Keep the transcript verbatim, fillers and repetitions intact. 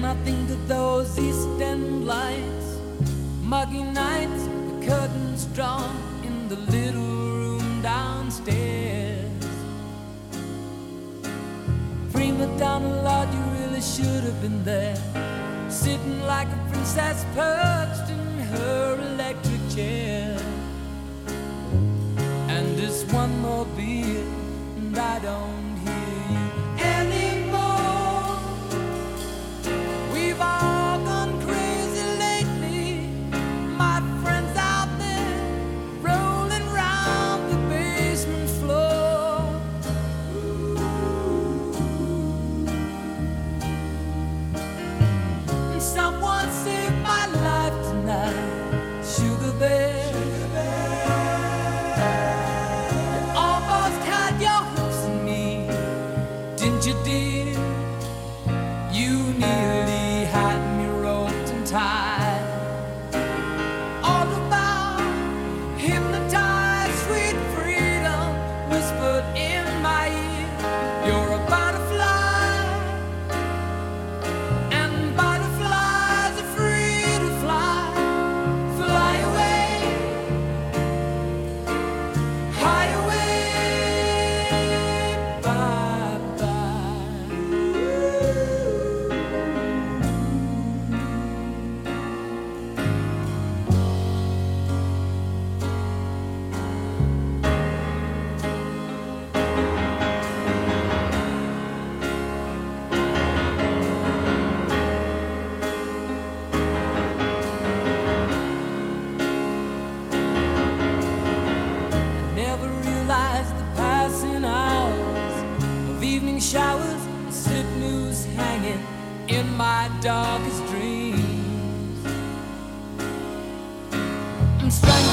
I think of those East End lights, muggy nights, the curtains drawn in the little room downstairs. Prima Donna, Lord, you really should have been there, sitting like a princess perched in her electric chair. And just one more beer and I don't hear you anymore. We've all gone crazy lately, my friends out there rolling round the basement floor. And someone saved my life tonight, Sugar Bear. You did, you nearly had me roped and tied. All about hypnotized, sweet freedom whispered in my ear. You're a butterfly, and butterflies are free to fly. Fly away, high away. Showers, slip news hanging in my darkest dreams. I'm strung